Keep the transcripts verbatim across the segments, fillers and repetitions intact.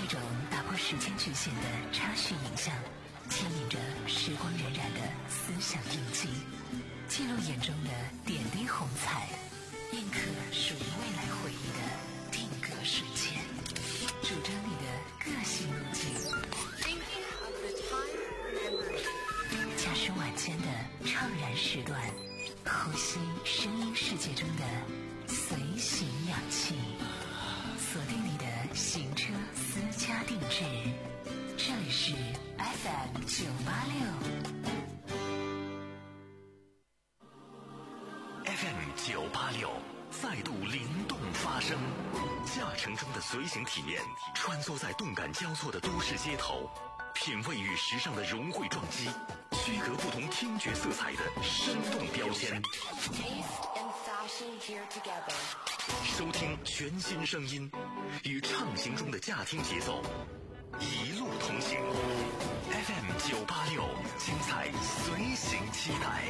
一种打破时间局限的插叙影像，牵引着时光荏苒的思想印记，记录眼中的点滴红彩，印刻属于未来回忆的定格瞬间，主张你的个性路径，驾驶晚间的怅然时段，呼吸声音世界中的随行氧气，锁定你的行车私家定制，这里是 F M 九八六 F M 九八六再度灵动发声，驾乘中的随行体验，穿梭在动感交错的都市街头，品味与时尚的融汇撞击，区隔不同听觉色彩的生动标签，收听全新声音，与畅行中的驾听节奏一路同行。 F M 九八六，精彩随行期待。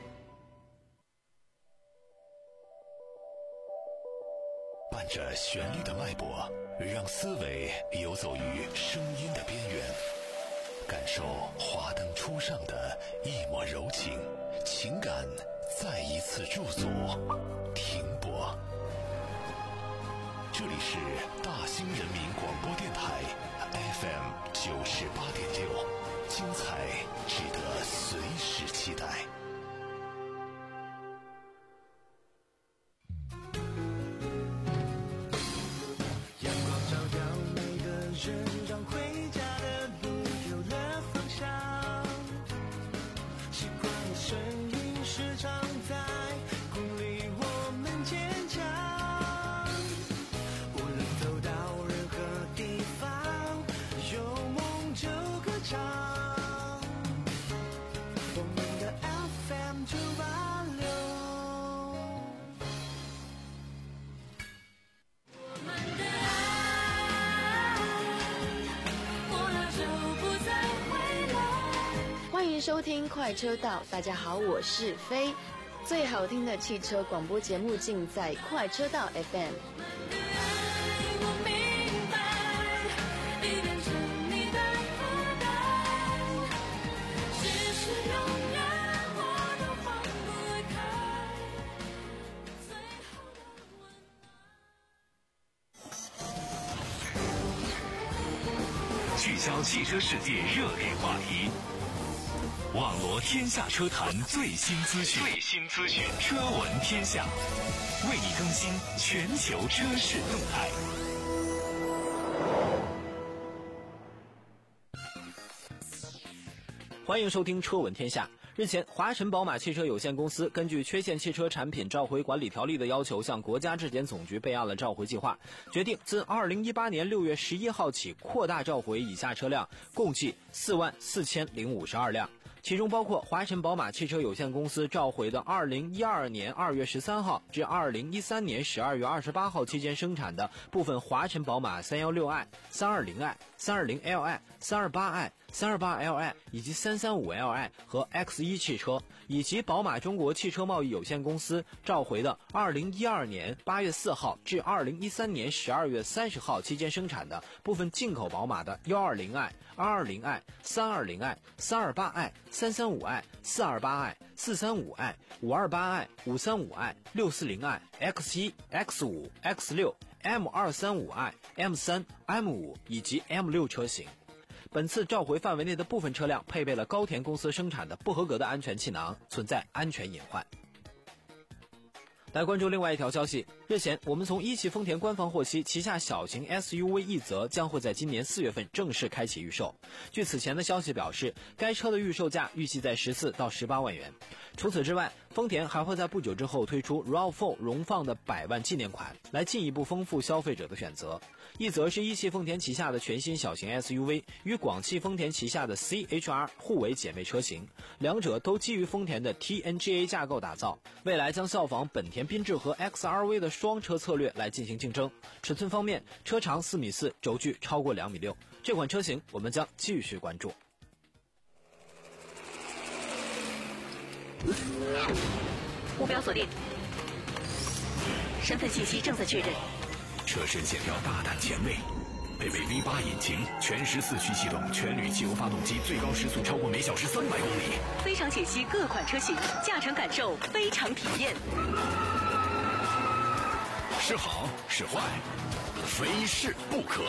伴着旋律的脉搏，让思维游走于声音的边缘，感受华灯初上的一抹柔情，情感再一次驻足停泊。这里是大兴人民广播电台 F M 九十八点六，精彩值得随时期待。 阳光照耀每个人，让回家的路有了方向。习惯的声音时常在鼓励我们坚强。无论走到任何地方，有梦就歌唱。我们的 F M 九八六。 欢迎收听快车道，大家好，我是飞。最好听的汽车广播节目尽在快车道 F M。 聚焦汽车世界热点话题，网罗天下车坛最新资讯，最新资讯，车闻天下，为你更新全球车市动态。 欢迎收听车闻天下。日前，华晨宝马汽车有限公司根据缺陷汽车产品召回管理条例的要求，向国家质检总局备案了召回计划，决定自二零一八年六月十一号起扩大召回以下车辆，共计四万四千零五十二辆。其中包括华晨宝马汽车有限公司召回的二零一二年二月十三号至二零一三年十二月二十八号期间生产的部分华晨宝马 三一六 i、三二零 i、三二零 L i、三二八 i、三二八 L i 以及三三五 L i 和 X 一 汽车，以及宝马中国汽车贸易有限公司召回的二零一二年八月四号至二零一三年十二月三十号期间生产的部分进口宝马的一二零 i、二二零 i、三二零 i、三二八 i、三三五 i、四二八 i、四三五 i、五二八 i、五三五 i、六四零 i、X 一、X 五、X 六、M 二三五 i、M 三、M 五 以及 M 六 车型。本次召回范围内的部分车辆配备了高田公司生产的不合格的安全气囊，存在安全隐患。来关注另外一条消息，日前我们从一汽丰田官方获悉，旗下小型 S U V 奕泽将会在今年四月份正式开启预售。据此前的消息表示，该车的预售价预计在十四到十八万元。除此之外，丰田还会在不久之后推出 R A V 四 荣放的百万纪念款，来进一步丰富消费者的选择。奕泽是一汽丰田旗下的全新小型 S U V， 与广汽丰田旗下的 C H R 互为姐妹车型，两者都基于丰田的 T N G A 架构打造，未来将效仿本田缤智和 X R V 的双车策略来进行竞争。尺寸方面，车长四米四，轴距超过两米六，这款车型我们将继续关注。 目标锁定，身份信息正在确认。 车身线条大胆前卫， 配备 V 八 引擎，全时四驱系统，全铝汽油发动机，最高时速超过每小时三百公里。 非常解析各款车型，驾乘感受非常体验。 是好是坏，非试不可。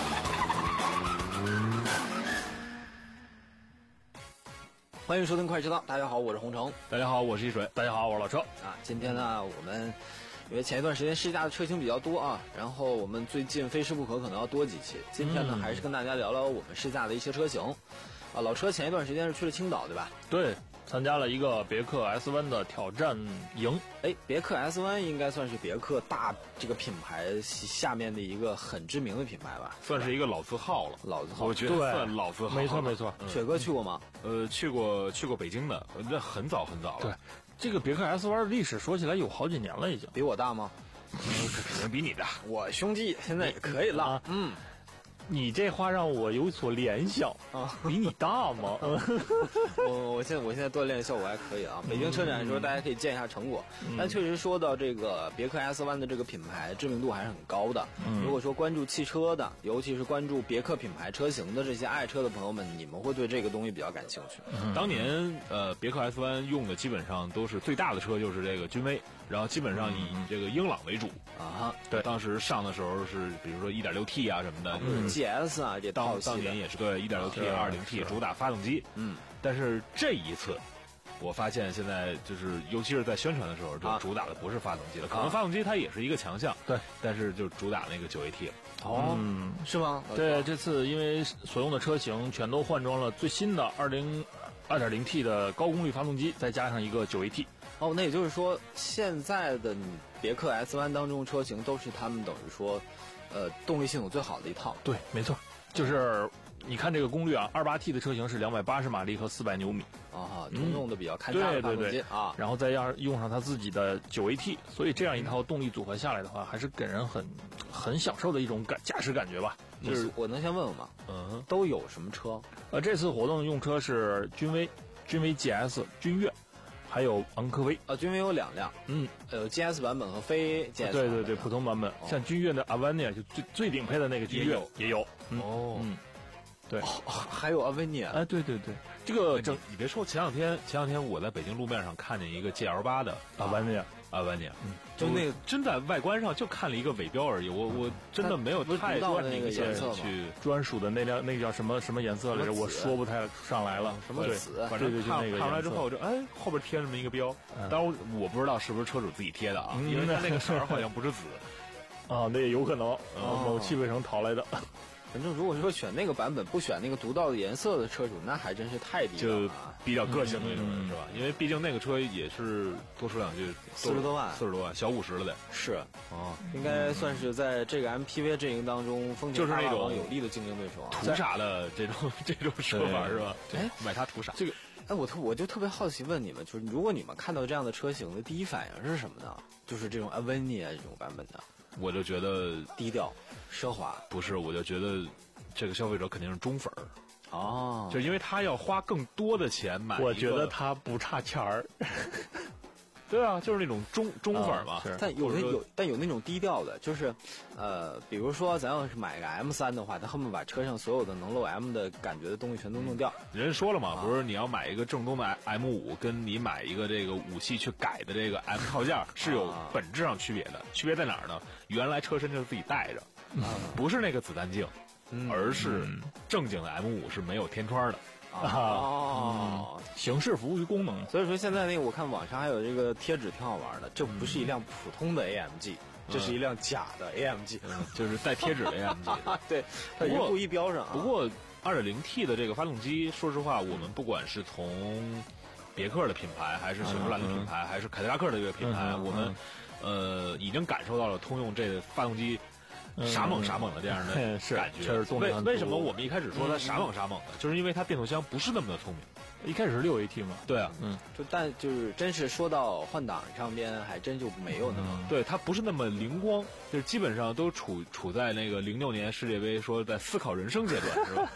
欢迎收听快车道，大家好，我是洪城。 大家好，我是一水。大家好，我是老车。 啊，今天呢，我们因为前一段时间试驾的车型比较多啊，然后我们最近非试不可可能要多几期。今天呢，嗯、还是跟大家聊聊我们试驾的一些车型。啊，老车前一段时间是去了青岛，对吧？ 对，参加了一个别克 S 一 的挑战营。 哎，别克 S 一 应该算是别克大这个品牌下面的一个很知名的品牌吧， 算是一个老字号了。 老字号， 我觉得算老字号。 没错没错。 嗯、 雪哥去过吗？ 呃，去过，去过北京的，那很早很早了。 对， 这个别克 S 一 的历史说起来有好几年了，已经。 比我大吗？ 嗯、肯定比你大。 我兄弟现在也可以了。啊、嗯。 你这话让我有所联想啊，比你大吗？ 我我现在我现在锻炼效果还可以啊。北京车展的时候，大家可以见一下成果。 嗯、 但确实说到这个别克 S 一 的这个品牌知名度还是很高的。 嗯、 如果说关注汽车的，尤其是关注别克品牌车型的这些爱车的朋友们，你们会对这个东西比较感兴趣。 嗯、当年呃，别克 S 一 用的基本上都是最大的车，就是这个君威。然后基本上以这个英朗为主啊， 对，当时上的时候是比如说 一点六 T 啊什么的， 嗯 G S 啊这当当年也是对 一点六 T、二零 T 主打发动机， 嗯， 但是这一次我发现现在就是尤其是在宣传的时候，就主打的不是发动机了，可能发动机它也是一个强项， 对， 但是就主打那个 九 A T 了。 哦，嗯，是吗？ 对，这次因为所用的车型全都换装了最新的二零二点零 T 的高功率发动机，再加上一个 九 A T。 哦，那也就是说，现在的别克 S 一 当中车型都是他们等于说，呃，动力系统最好的一套。 对，没错，就是你看这个功率啊，二八 T 的车型是两百八十马力和四百牛米。 啊，通用的比较看家的发动机、 嗯、对对对啊， 然后再要用上它自己的 九 A T， 所以这样一套动力组合下来的话，还是给人很很享受的一种感驾驶感觉吧。 就是我能先问问吗？ 嗯， 都有什么车？ 呃，这次活动用车是君威、君威 G S、君越。还有昂科威啊，君威有两辆， 嗯， 有 G S 版本和非 G S 版本。 对对对，普通版本，哦、像君越的 Avinia 就最最顶配的那个君越也有， 也有嗯、 哦，嗯，对、 哦，还有 Avinia， 哎，对对对，这个整你别说，前两天前两天我在北京路面上看见一个 G L 八的 Avinia。 Avinia， 嗯， 就那个真在外观上就看了一个尾标而已，我我真的没有太多那个颜色去专属的那辆那个叫什么什么颜色来着，我说不太上来了， 什么紫， 反正看看出来之后，我就哎后边贴这么一个标，当然我不知道是不是车主自己贴的啊，因为他那个色好像不是紫， 啊，那也有可能， 某汽配城淘来的。 反正如果说选那个版本不选那个独到的颜色的车主，那还真是太低了， 就比较个性的那种人、嗯、是吧？因为毕竟那个车也是多说两句， 四十多万， 四十多万，小五十了得。 是哦， 应该算是在这个 M P V 阵营当中，丰田大王有力的竞争对手啊。 图啥的这种这种说法是吧？ 哎， 买它图啥？ 这个，哎，我特我就特别好奇问你们，就是如果你们看到这样的车型的第一反应是什么呢？就是这种 Avinia 这种版本的， 我就觉得低调、奢华。 不是，我就觉得。这个消费者肯定是忠粉儿， 哦， 就因为他要花更多的钱买。 我觉得他不差钱儿。 对啊，就是那种忠忠粉嘛。 哦、但有那有，但有那种低调的，就是，呃，比如说咱要是买个 M 三的话，他恨不得把车上所有的能露 M 的感觉的东西全都弄掉。 人说了嘛，啊、不是你要买一个正宗的 M 五，跟你买一个这个武器去改的这个 M 套件是有本质上区别的。区别在哪儿呢？原来车身就是自己带着， 啊、 不是那个子弹镜。 嗯、 而是正经的 M 五是没有天窗的啊，哦、 嗯，形式服务于功能。 所以说现在那个我看网上还有这个贴纸挺好玩的，这不是一辆普通的 A M G，、嗯、这是一辆假的 A M G，、 嗯、就是带贴纸的 A M G 对，它也故意标上、啊。 不过 二点零 T 的这个发动机，说实话，我们不管是从别克的品牌，还是雪佛兰的品牌，嗯、还是凯迪拉克的这个品牌， 嗯、 我们呃已经感受到了通用这个发动机。傻猛傻猛的这样的感觉， 是为为什么我们一开始说它傻猛傻猛的，就是因为它变速箱不是那么的聪明。一开始是六 A T 嘛，对啊， 嗯，就但就是真是说到换挡上边，还真就没有那么、 嗯，对，它不是那么灵光，就是基本上都处处在那个零六年世界杯说在思考人生阶段，是吧？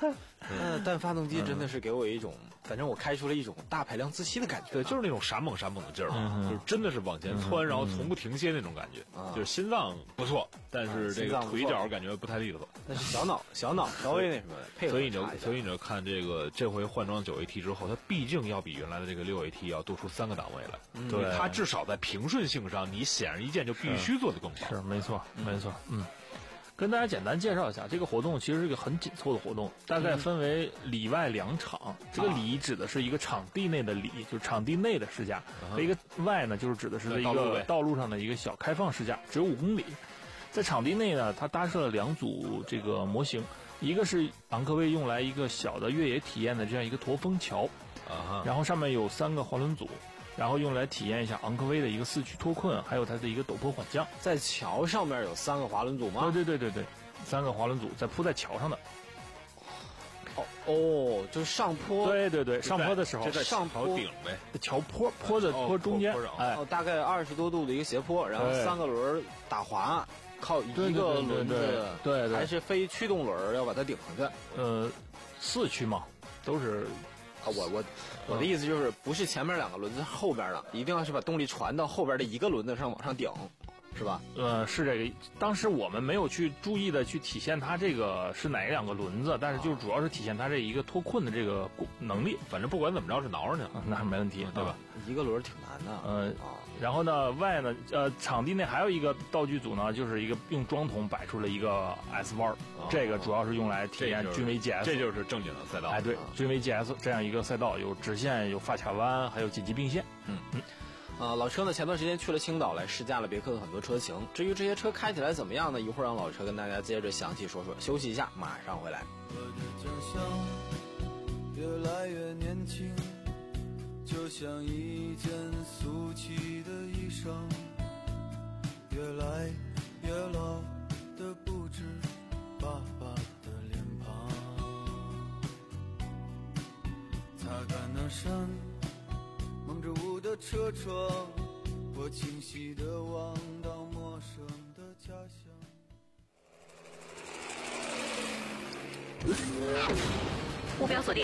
嗯，但发动机真的是给我一种，反正我开出了一种大排量自吸的感觉。 对，就是那种闪猛闪猛的劲儿， 嗯就是真的是往前窜，然后从不停歇那种感觉，就是心脏不错，但是这个腿脚感觉不太利索。 但是小脑小脑稍微那什么，配合所以你就所以你就看这个这回换装九 A T 之后，它毕竟要比原来的这个六 A T 要多出三个档位来。对，它至少在平顺性上，你显而易见就必须做得更好。 是没错，没错，嗯。跟大家简单介绍一下，这个活动其实是一个很紧凑的活动，大概分为里外两场。这个里指的是一个场地内的里，就是场地内的试驾；这一个外呢，就是指的是一个道路上的一个小开放试驾，只有五公里。在场地内呢，它搭设了两组这个模型，一个是昂科威用来一个小的越野体验的这样一个驼峰桥，然后上面有三个滑轮组。然后用来体验一下昂科威的一个四驱脱困，还有它的一个陡坡缓降。 在桥上面有三个滑轮组吗？ 对对对对对，三个滑轮组在铺在桥上的。 哦哦，就是上坡。 对对对，上坡的时候， 在上坡顶呗， 桥坡坡的坡中间，哎， 哦，大概二十多度的一个斜坡，然后三个轮打滑，靠一个轮子， 对对， 还是非驱动轮要把它顶上去。 呃，四驱嘛，都是。 啊，我我我的意思就是，不是前面两个轮子后边的，一定要是把动力传到后边的一个轮子上往上顶，是吧？ 呃，是这个。当时我们没有去注意的去体现它这个是哪两个轮子，但是就是主要是体现它这一个脱困的这个能力。 反正不管怎么着是挠上去了， 那是没问题，对吧？ 一个轮挺难的。 嗯，然后呢，外呢，呃，场地内还有一个道具组呢，就是一个用桩桶摆出了一个 S 弯，这个主要是用来体验君威 G S， 这就是正经的赛道。 哎，对，君威 G S 这样一个赛道，有直线，有发卡弯，还有紧急并线。 嗯嗯。啊，老车呢前段时间去了青岛来试驾了别克的很多车型。至于这些车开起来怎么样呢？一会儿让老车跟大家接着详细说说。休息一下，马上回来。 我的家乡越来越年轻，就像一件俗气的衣裳，越来越老的不止爸爸的脸庞，擦干那扇蒙着雾的车窗，我清晰地望到陌生的家乡。 目标锁定，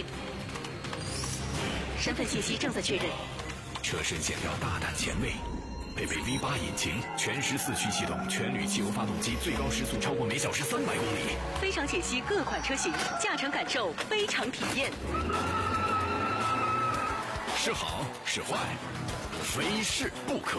身份信息正在确认。 车身线条大胆前卫，配备 V 八 引擎，全时四驱系统，全铝汽油发动机，最高时速超过每小时三百公里。 非常解析各款车型，驾乘感受非常体验。 是好是坏，非试不可。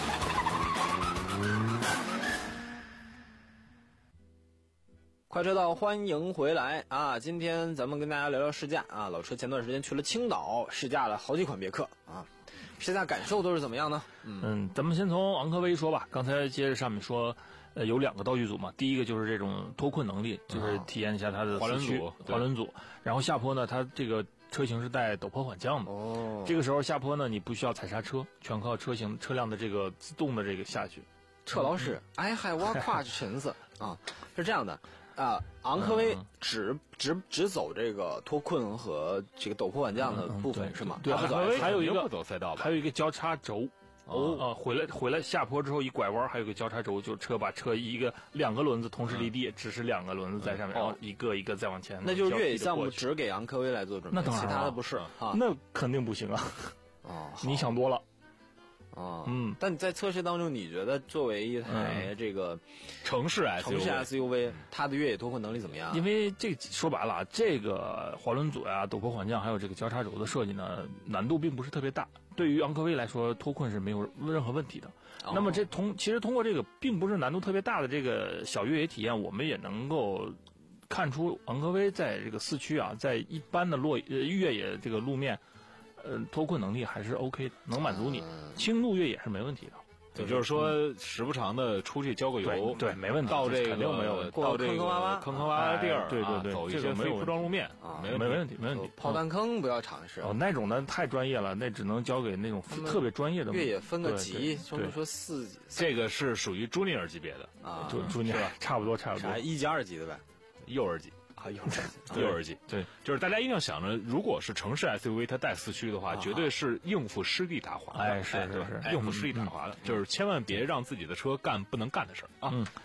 快车道，欢迎回来啊！今天咱们跟大家聊聊试驾啊。老车前段时间去了青岛试驾了好几款别克啊，试驾感受都是怎么样呢？ 嗯, 嗯咱们先从昂科威说吧。刚才接着上面说，呃，有两个道具组嘛。第一个就是这种脱困能力，就是体验一下它的滑轮组， 滑轮组。然后下坡呢，它这个车型是带陡坡缓降的。 哦， 这个时候下坡呢，你不需要踩刹车，全靠车型车辆的这个自动的这个下去。 车老师，哎嗨，我跨着裙子啊，是这样的。啊，昂科威只只只走这个脱困和这个陡坡缓降的部分、嗯、是吗？ 对，昂科威还有一个不走赛道吧？ 还有一个交叉轴。哦，呃，回来回来下坡之后一拐弯，还有一个交叉轴，就车把车一个两个轮子同时离地，嗯、只是两个轮子在上面，嗯、然后一个一个再往前。 那就是越野项目只给昂科威来做准备， 那当然其他的不是啊？ 那肯定不行啊！ 哦， 你想多了。 啊， 嗯， 但你在测试当中，你觉得作为一台这个城市 S U V， 城市 S U V， 它的越野脱困能力怎么样？ 因为这说白了啊，这个滑轮组呀、陡坡缓降还有这个交叉轴的设计呢，难度并不是特别大。对于昂科威来说，脱困是没有任何问题的。哦、那么这通其实通过这个并不是难度特别大的这个小越野体验，我们也能够看出昂科威在这个四驱啊，在一般的落呃越野这个路面。呃，脱困能力还是 OK 的，能满足你。轻路越野是没问题的， 也就是说，时不常的出去交个油， 对，没问题。 到这个肯定没有问题， 到这个坑坑洼洼、 坑坑洼洼的地儿， 对对对， 走一些非铺装路面啊， 没没问题，没问题。 炮弹坑不要尝试哦，那种呢太专业了，那只能交给那种特别专业的。 越野分个级，说说四级， 这个是属于 Junior 级别的啊 ，Junior 差不多差不多， 一级二级的呗， 幼儿级。 啊，幼儿级， 幼儿级， 对， 就是大家一定要想着，如果是城市 S U V， 它带四驱的话，绝对是应付湿地打滑的， 哎，是是是， 应付湿地打滑的，就是千万别让自己的车干不能干的事儿啊。 嗯， 对。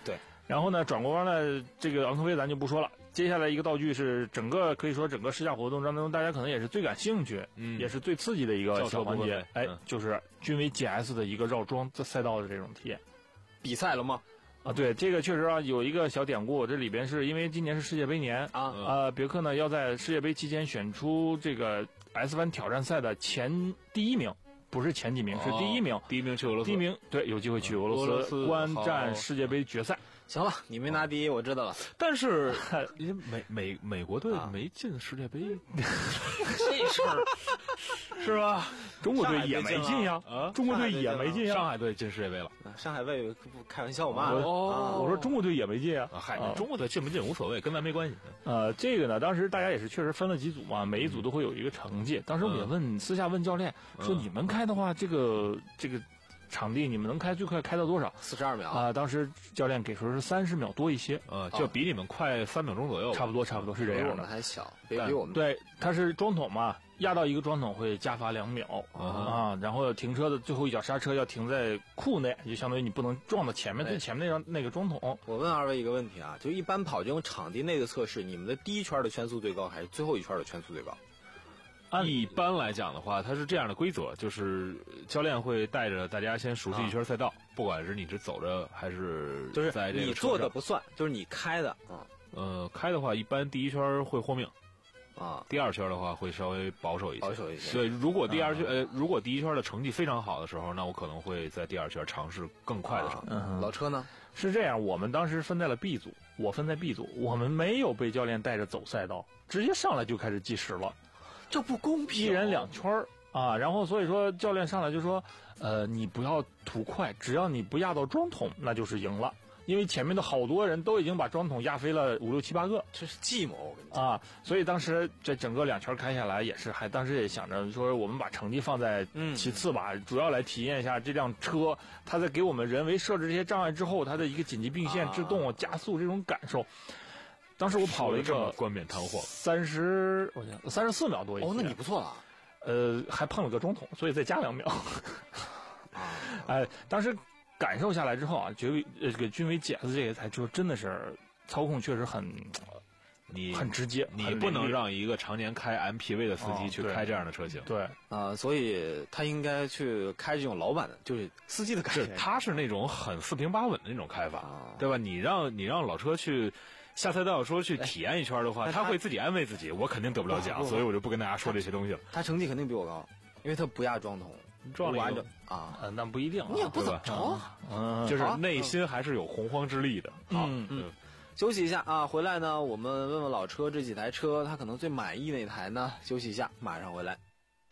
然后呢，转过弯呢，这个昂科威咱就不说了。接下来一个道具是整个可以说整个试驾活动当中，大家可能也是最感兴趣， 嗯， 也是最刺激的一个小环节。哎， 嗯、 就是君威 G S 的一个绕桩赛道的这种体验。 比赛了吗？ 啊，对，这个确实啊有一个小典故，这里边是因为今年是世界杯年啊，呃，别克呢要在世界杯期间选出这个 S 弯挑战赛的前第一名。不是前几名，是第一名。 哦、第一名去俄罗斯。 第一名对，有机会去俄罗斯, 俄罗斯观战世界杯决赛。 行了，你没拿第一，我知道了。 但是美美美国队没进世界杯， 这事儿是吧？ 中国队也没进呀，啊，中国队也没进呀。 上海队进世界杯了， 上海队不开玩笑嘛？ 哦，我说中国队也没进啊。 嗨，中国队进不进无所谓，跟咱没关系。 呃，这个呢，当时大家也是确实分了几组嘛，每一组都会有一个成绩。当时我也问私下问教练说，你们开的话，这个这个。场地你们能开最快开到多少？ 四十二秒啊、呃！当时教练给出是三十秒多一些， 呃，就比你们快三秒钟左右， 差不多，差不多是这样的。 比我们还小，比比我们对，它是桩桶嘛，压到一个桩桶会加罚两秒、 嗯、 啊，然后停车的最后一脚刹车要停在库内，就相当于你不能撞到前面最前面那张那个桩桶。 我问二位一个问题啊，就一般跑这种场地内的测试，你们的第一圈的圈速最高还是最后一圈的圈速最高？ 一般来讲的话，它是这样的规则，就是教练会带着大家先熟悉一圈赛道，啊、不管是你是走着还是就是在这个你做的不算，就是你开的啊。 呃，开的话一般第一圈会豁命， 啊， 第二圈的话会稍微保守一些。 保守一些。 对，如果第二圈、啊、呃，如果第一圈的成绩非常好的时候，那我可能会在第二圈尝试更快的成绩。 啊嗯、老车呢？ 是这样，我们当时分在了 B 组，我分在 B 组，我们没有被教练带着走赛道，直接上来就开始计时了。 这不公平， 一人两圈啊，然后所以说教练上来就说，呃，你不要图快，只要你不压到桩桶，那就是赢了。因为前面的好多人都已经把桩桶压飞了五六七八个， 这是计谋，我跟你讲啊！所以当时这整个两圈开下来也是，还当时也想着说，我们把成绩放在其次吧，嗯、主要来体验一下这辆车，它在给我们人为设置这些障碍之后，它的一个紧急并线、制动、加速这种感受。当时我跑了一个冠冕堂皇， 三十，我想三十四秒多一些。 哦，那你不错了。 呃，还碰了个桩桶，所以再加两秒。啊，哎，当时感受下来之后啊，觉得呃这个君威 G S 这个台车真的是操控确实很， 你很直接， 你不能让一个常年开 M P V 的司机去开这样的车型。 对啊、呃，所以他应该去开这种老版的，就是司机的感觉。 他是那种很四平八稳的那种开法， 啊、 对吧？你让你让老车去。下赛道说去体验一圈的话， 哎、 他会自己安慰自己，我肯定得不了奖，所以我就不跟大家说这些东西了。 他成绩肯定比我高，因为他不压桩桶， 撞完着啊， 呃，那不一定、啊， 你也不怎么着， 嗯， 就是内心还是有洪荒之力的。 嗯嗯，休息一下啊，回来呢，我们问问老车这几台车，他可能最满意哪台呢？休息一下，马上回来。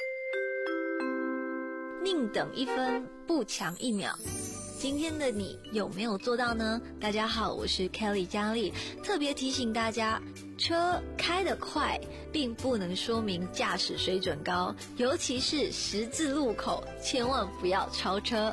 宁等一分，不强一秒。今天的你有没有做到呢？大家好，我是 Kelly 佳丽，特别提醒大家，车开得快并不能说明驾驶水准高，尤其是十字路口，千万不要超车。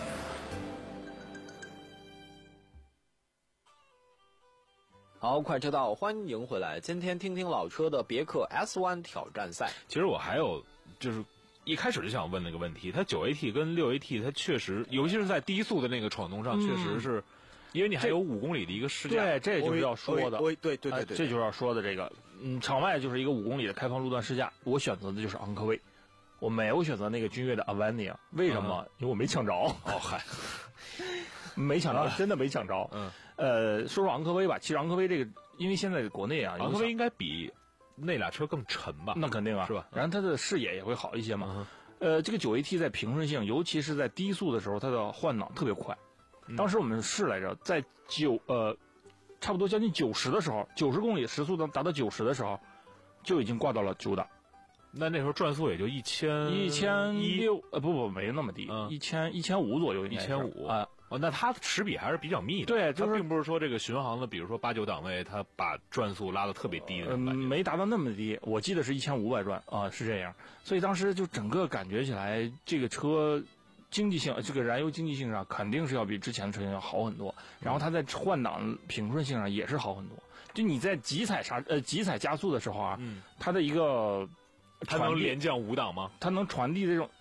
好，快车道，欢迎回来。今天听听老车的别克 S 一挑战赛。 其实我还有就是。一开始就想问那个问题，它九 A T 跟六 A T 它确实，尤其是在低速的那个闯动上，嗯、确实是，因为你还有五公里的一个试驾， 对，这就是要说的， 对对对对对， 这就是要说的这个，嗯，场外就是一个五公里的开放路段试驾，我选择的就是昂科威，我没有选择那个君越的 Avania， 为什么？嗯、因为我没抢着。 哦嗨， 没抢着，真的没抢着。 嗯， 呃，说说昂科威吧，其实昂科威这个，因为现在国内啊， 昂科威应该比。那俩车更沉吧？ 那肯定啊， 是吧？ 然后它的视野也会好一些嘛。 嗯、 呃，这个九 A T 在平顺性，尤其是在低速的时候，它的换挡特别快。嗯、当时我们试来着，在九呃，差不多将近九十的时候，九十公里时速能达到九十的时候，就已经挂到了九档。 那那时候转速也就一千一千六呃不不没那么低， 嗯、 一千一千五左右， 一千五啊。 哦，那它齿比还是比较密的， 对，就是它并不是说这个巡航的，比如说八九档位，它把转速拉得特别低的， 嗯，没达到那么低，我记得是一千五百转啊，是这样，所以当时就整个感觉起来，这个车经济性，这个燃油经济性上肯定是要比之前的车型要好很多，然后它在换挡平顺性上也是好很多，就你在急踩刹呃急踩加速的时候啊， 嗯， 它的一个它能连降五档吗？ 它能传递这种。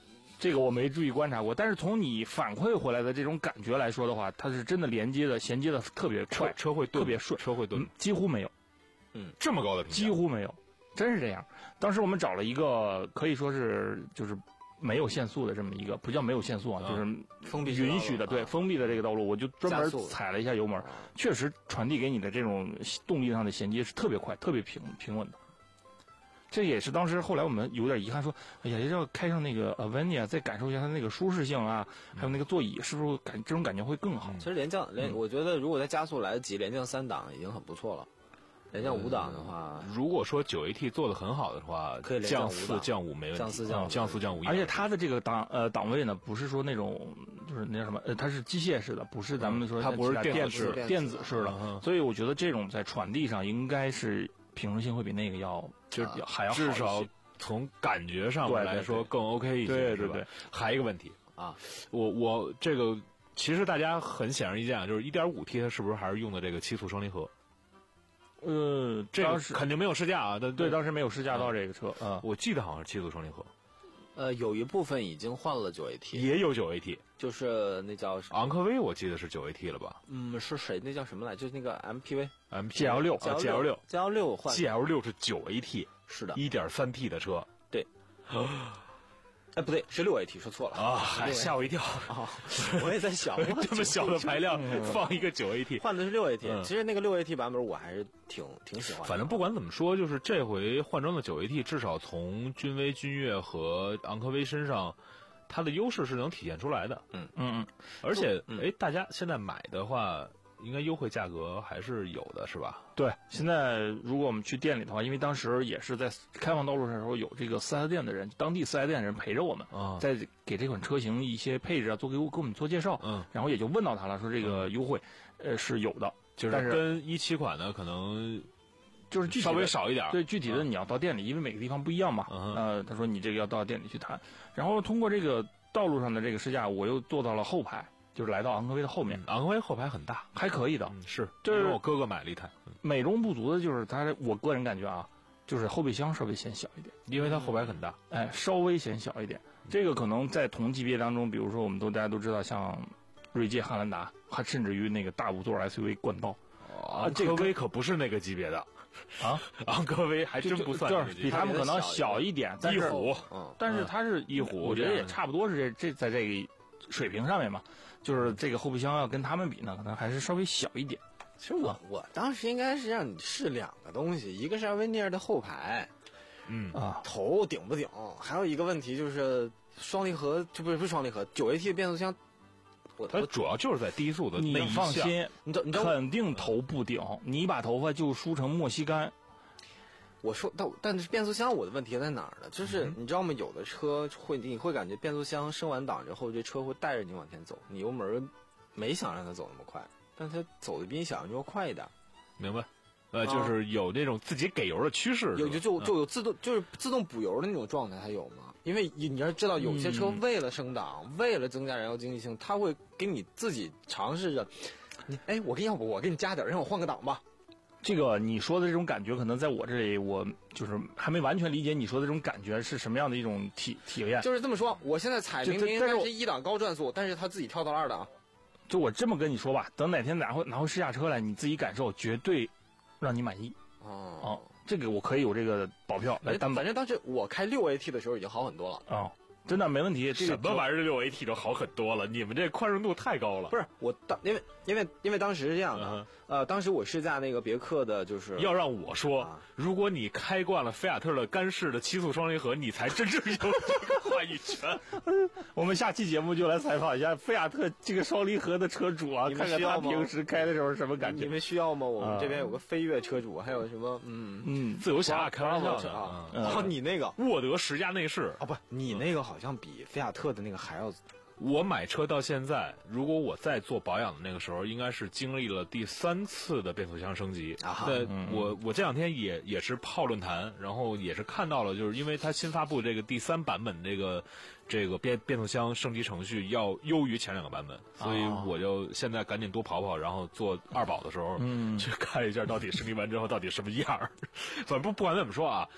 这个我没注意观察过，但是从你反馈回来的这种感觉来说的话，它是真的连接的衔接的特别快， 车车会特别顺， 车会顿、 嗯，几乎没有， 嗯，这么高的评价， 几乎没有，真是这样。当时我们找了一个可以说是就是没有限速的这么一个，不叫没有限速啊， 啊就是封闭允许的，对， 啊封闭的这个道路，我就专门踩了一下油门，确实传递给你的这种动力上的衔接是特别快、特别平平稳的。这也是当时后来我们有点遗憾，说，哎呀，要开上那个 Avenir， 再感受一下它那个舒适性啊，还有那个座椅，是不是感这种感觉会更好？ 其实连降连， 嗯我觉得如果在加速来得及，连降三档已经很不错了。连降五档的话， 如果说九 A T 做得很好的话， 可以连降降四降五没问题， 降四降五降四降五， 而且它的这个档呃档位呢，不是说那种就是那叫什么呃，它是机械式的，不是咱们说它不是电电子式电子式的， 嗯所以我觉得这种在传递上应该是平衡性会比那个要就是要还要好一些至少从感觉上面来说更 OK 一些， 对对对。 还有一个问题啊， 我我这个其实大家很显而易见啊，就是 一点五 T 它是不是还是用的这个七速双离合？ 呃， 这个当时肯定没有试驾啊， 对，当时没有试驾到这个车啊， 我记得好像是七速双离合， 呃，有一部分已经换了九 A T， 也有九 A T， 就是那叫昂科威，我记得是九 A T 了吧？ 嗯，是谁？那叫什么来？就是那个 M P V G L 六 ，G L 六 ，G L 六换 G L 六是九 A T， 是的， 一点三 T 的车， 对。哎，不对，是六 A T， 说错了啊！还吓我一跳啊！我也在想， 这么小的排量放一个九 A T， 换的是六 A T。 嗯其实那个六 A T 版本我还是挺挺喜欢的。 反正不管怎么说，就是这回换装的九 A T， 至少从君威、君越和昂科威身上，它的优势是能体现出来的。 嗯嗯嗯， 而且， 嗯哎，大家现在买的话，应该优惠价格还是有的，是吧？ 对，现在如果我们去店里的话，因为当时也是在开放道路上的时候，有这个四 S 店的人，当地四 S 店的人陪着我们， 啊在给这款车型一些配置啊，做给我给我们做介绍， 嗯， 然后也就问到他了，说这个优惠，呃，是有的， 就是但是跟一七款的可能就是具体的稍微少一点。 对，具体的你要到店里，因为每个地方不一样嘛。 嗯呃，他说你这个要到店里去谈，然后通过这个道路上的这个试驾，我又坐到了后排，就是来到昂科威的后面， 昂科威后排很大， 还可以的。 嗯，是， 就是因为我哥哥买了一台，嗯美中不足的就是它，我个人感觉啊，就是后备箱稍微显小一点， 因为它后排很大。 哎，稍微显小一点。这个可能在同级别当中，比如说我们都大家都知道，像锐界、汉兰达，还甚至于那个大五座 S U V 冠道， 昂科威可不是那个级别的啊， 昂科威还真不算就那个级别， 是比他们可能小一点，但是翼虎， 嗯， 但是它是翼虎我觉得这样也差不多是这这在这个水平上面嘛，就是这个后备箱要跟他们比呢，可能还是稍微小一点。 其实我我当时应该是让你试两个东西，一个是阿维尼尔的后排， 嗯啊， 头顶不顶，还有一个问题就是双离合，就不是不是双离合，九 A T 的变速箱，我它我主要就是在低速的你那一项， 放心， 你知道你知道肯定头不顶，你把头发就梳成莫西干。 我说但但是变速箱我的问题在哪儿呢？就是你知道吗？有的车会你会感觉变速箱升完档之后，这车会带着你往前走，你油门没想让它走那么快，但它走的比你想象中要快一点。 明白？呃，就是有那种自己给油的趋势， 有就就嗯就有自动就是自动补油的那种状态，它有吗？因为你你要知道，有些车为了升档，为了增加燃油经济性，它会给你自己尝试着，你哎，我给你要不我给你加点儿，让我换个档吧。 这个你说的这种感觉，可能在我这里，我就是还没完全理解你说的这种感觉是什么样的一种体体验。 就是这么说，我现在踩明明就但是我应该是一档高转速，但是它自己跳到了二档。 就我这么跟你说吧，等哪天拿回拿回试驾车来，你自己感受，绝对让你满意。 哦哦，这个我可以有这个保票来担保反正当时我开六 A T 的时候已经好很多了。 啊、真的没问题。这个什么玩意儿六 A T 都好很多了，你们这宽容度太高了。 不是我当因为因为因为当时是这样的， 嗯呃，当时我试驾那个别克的，就是要让我说， 啊如果你开惯了菲亚特的干式的七速双离合，你才真正有这个话语权。 我们下期节目就来采访一下菲亚特这个双离合的车主啊， 你们看看需要吗他平时开的时候是什么感觉。 你们需要吗？我们啊这边有个飞跃车主，还有什么嗯嗯， 自由侠开玩笑的啊， 嗯哦，你那个沃德十佳内饰啊，不，你那个好像比菲亚特的那个还要我买车到现在，如果我在做保养的那个时候，应该是经历了第三次的变速箱升级。 啊哈对，我我这两天也也是泡论坛，然后也是看到了，就是因为它新发布这个第三版本这个这个变变速箱升级程序要优于前两个版本，所以我就现在赶紧多跑跑，然后做二保的时候， 嗯去看一下到底升级完之后到底什么样儿。反正不不管怎么说啊。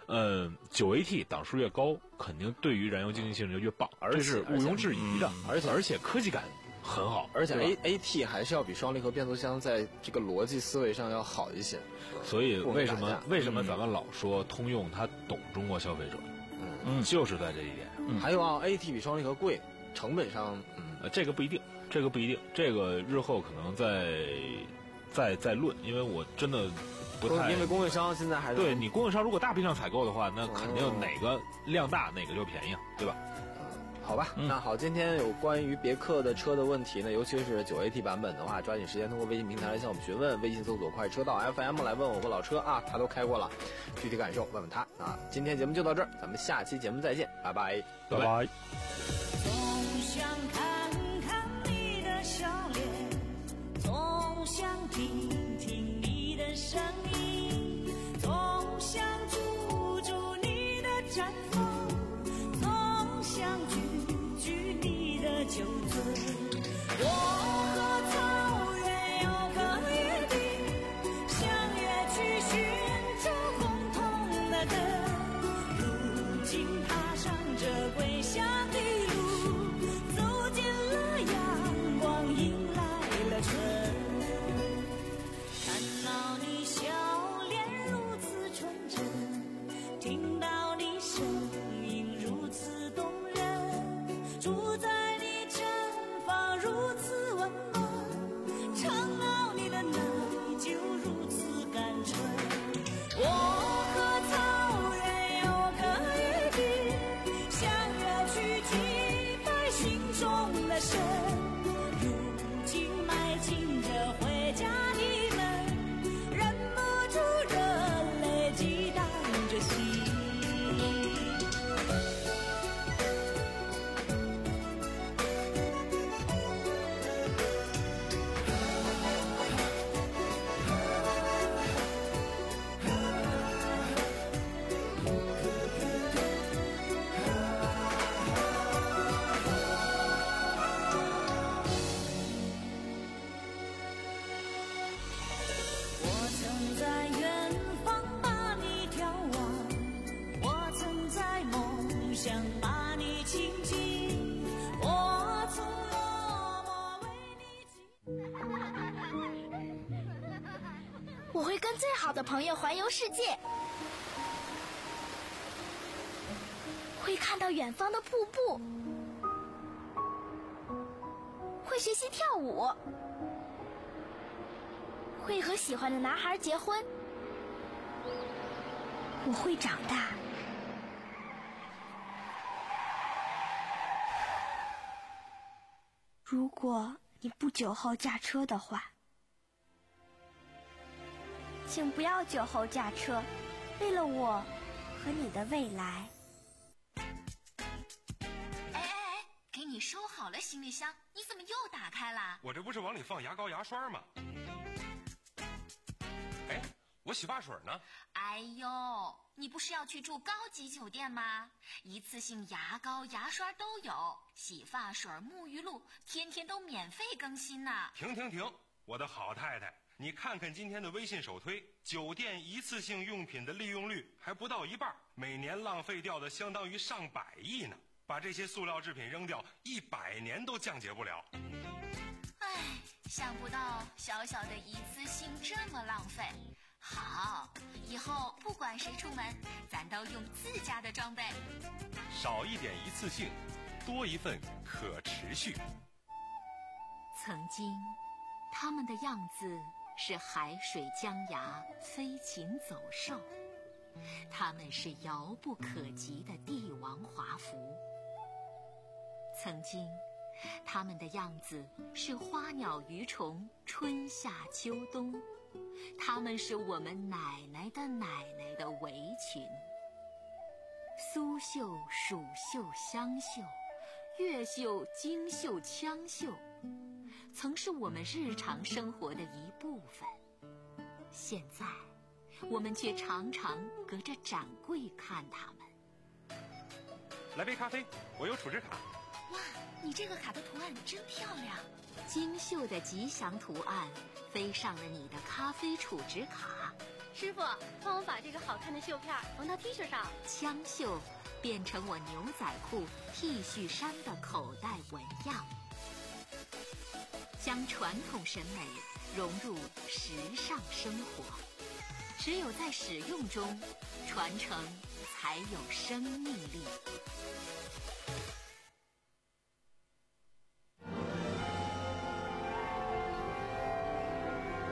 呃，九 A T 档数越高，肯定对于燃油经济性就越棒， 而且这是毋庸置疑的。 而且而且科技感很好， 而且对吧 A A T 还是要比双离合变速箱在这个逻辑思维上要好一些。 所以为什么不能打架为什么咱们老说通用它懂中国消费者？ 嗯就是在这一点上。 嗯还有啊，A T 比双离合贵，成本上，嗯， 呃，这个不一定，这个不一定，这个日后可能再再再论，因为我真的不太， 因为供应商现在还是对你供应商如果大批量采购的话，那肯定哪个量大哪个就便宜啊，对吧？ 好吧， 嗯那好，今天有关于别克的车的问题呢，尤其是九 A T 版本的话，抓紧时间通过微信平台来向我们询问，微信搜索快车道 F M 来问我问老车啊，他都开过了，具体感受问问他啊。今天节目就到这儿，咱们下期节目再见，拜拜， 拜拜。 总想看看你的笑脸，总想听听你的声音，总想住住你的绽放，总想举举你的酒樽。我和草原有个约定，相约去寻找共同的根。如今踏上这归乡的路，走进了阳光，迎来了春。看到你笑脸如此纯真，听到你声音如此动人，住在你毡房如此温暖，尝到你的奶酒如此甘醇。我和草原有个约定，相约去击败心中的神。如今迈进着回家的门，忍不住热泪激荡着心。我曾在远方把你眺望，我曾在梦想把你亲近，我曾默默为你我会跟最好的朋友环游世界，会看到远方的瀑布，会学习跳舞，会和喜欢的男孩结婚。我会长大。如果你不酒后驾车的话，请不要酒后驾车，为了我和你的未来。 哎哎哎，给你收好了行李箱，你怎么又打开了？ 我这不是往里放牙膏牙刷吗？哎，我洗发水呢？ 哎呦，你不是要去住高级酒店吗？一次性牙膏牙刷都有，洗发水沐浴露天天都免费更新呢。 停停停，我的好太太，你看看今天的微信首推，酒店一次性用品的利用率还不到一半，每年浪费掉的相当于上百亿呢。把这些塑料制品扔掉，一百年都降解不了。 唉，想不到小小的一次性这么浪费。好，以后不管谁出门，咱都用自家的装备。 少一点一次性，多一份可持续。 曾经，他们的样子是海水江崖，飞禽走兽，他们是遥不可及的帝王华服。曾经，他们的样子是花鸟鱼虫，春夏秋冬，他们是我们奶奶的奶奶的围裙。苏绣、蜀绣、湘绣，越绣、京绣、羌绣，曾是我们日常生活的一部分。现在，我们却常常隔着展柜看他们。 来杯咖啡，我有储值卡。 哇， 你这个卡的图案真漂亮，精绣的吉祥图案飞上了你的咖啡储值卡。 师傅，帮我把这个好看的绣片缝到 T 恤上。 枪绣变成我牛仔裤、T 恤衫的口袋纹样，将传统审美融入时尚生活。只有在使用中，传承才有生命力。